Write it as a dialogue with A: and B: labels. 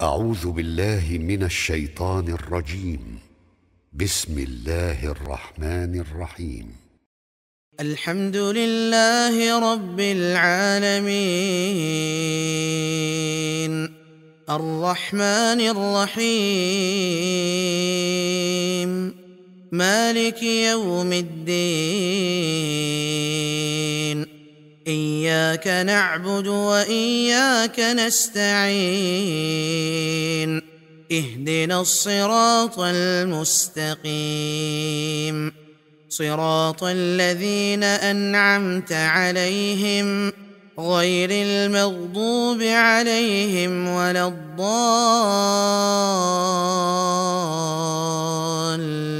A: أعوذ بالله من الشيطان الرجيم. بسم الله الرحمن الرحيم.
B: الحمد لله رب العالمين، الرحمن الرحيم، مالك يوم الدين. إياك نعبد وإياك نستعين، اهدنا الصراط المستقيم، صراط الذين أنعمت عليهم غير المغضوب عليهم ولا الضالين.